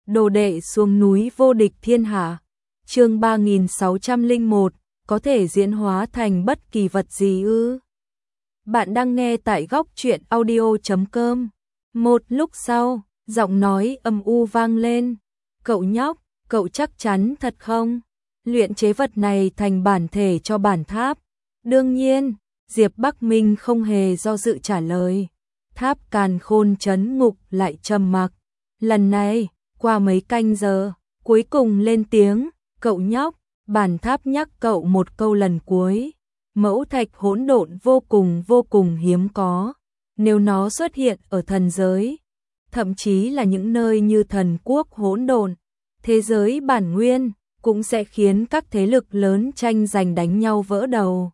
Đồ đệ xuống núi vô địch thiên hạ. Chương 3601, có thể diễn hóa thành bất kỳ vật gì ư? Bạn đang nghe tại góc truyện audio.com. Một lúc sau, giọng nói âm u vang lên. Cậu nhóc, cậu chắc chắn thật không? Luyện chế vật này thành bản thể cho bản tháp. Đương nhiên, Diệp Bắc Minh không hề do dự trả lời. Tháp Càn Khôn trấn ngục lại trầm mặc. Lần này, qua mấy canh giờ, cuối cùng lên tiếng, cậu nhóc, bản tháp nhắc cậu một câu lần cuối. Mẫu thạch hỗn độn vô cùng hiếm có. Nếu nó xuất hiện ở thần giới, thậm chí là những nơi như thần quốc hỗn độn, thế giới bản nguyên, cũng sẽ khiến các thế lực lớn tranh giành đánh nhau vỡ đầu.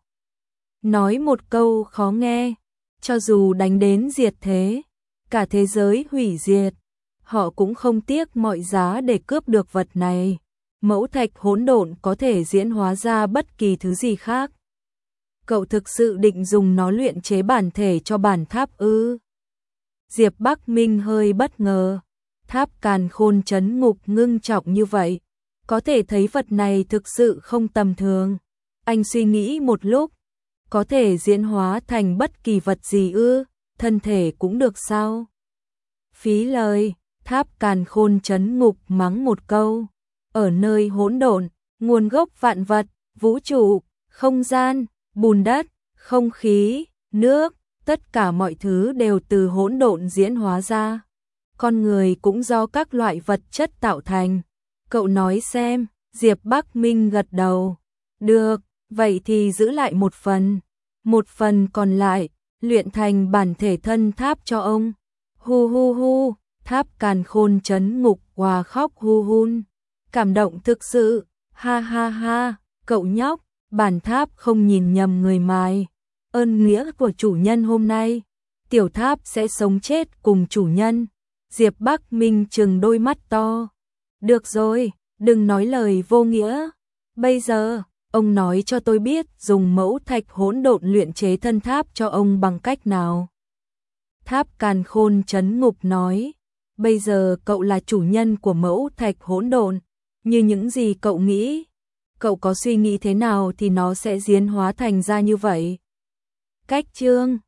Nói một câu khó nghe, cho dù đánh đến diệt thế, cả thế giới hủy diệt, họ cũng không tiếc mọi giá để cướp được vật này. Mẫu thạch hỗn độn có thể diễn hóa ra bất kỳ thứ gì khác. Cậu thực sự định dùng nó luyện chế bản thể cho bản tháp ư? Diệp Bắc Minh hơi bất ngờ. Tháp Càn Khôn trấn ngục ngưng trọng như vậy, có thể thấy vật này thực sự không tầm thường. Anh suy nghĩ một lúc, có thể diễn hóa thành bất kỳ vật gì ư? Thân thể cũng được sao? Phí lời, Tháp Càn Khôn trấn ngục mắng một câu. Ở nơi hỗn độn, nguồn gốc vạn vật, vũ trụ, không gian, bùn đất, không khí, nước, tất cả mọi thứ đều từ hỗn độn diễn hóa ra. Con người cũng do các loại vật chất tạo thành. Cậu nói xem, Diệp Bắc Minh gật đầu. Được, vậy thì giữ lại một phần. Một phần còn lại, luyện thành bản thể thân tháp cho ông. Hu hu hu, Tháp Càn Khôn trấn ngục hòa khóc hu hun. Cảm động thực sự, ha ha ha, cậu nhóc, bản tháp không nhìn nhầm người mài. Ơn nghĩa của chủ nhân hôm nay, tiểu tháp sẽ sống chết cùng chủ nhân. Diệp Bắc Minh trừng đôi mắt to. Được rồi, đừng nói lời vô nghĩa. Bây giờ, ông nói cho tôi biết dùng mẫu thạch hỗn độn luyện chế thân tháp cho ông bằng cách nào. Tháp Càn Khôn trấn ngục nói, bây giờ cậu là chủ nhân của mẫu thạch hỗn độn, như những gì cậu nghĩ. Cậu có suy nghĩ thế nào thì nó sẽ diễn hóa thành ra như vậy. Cách chương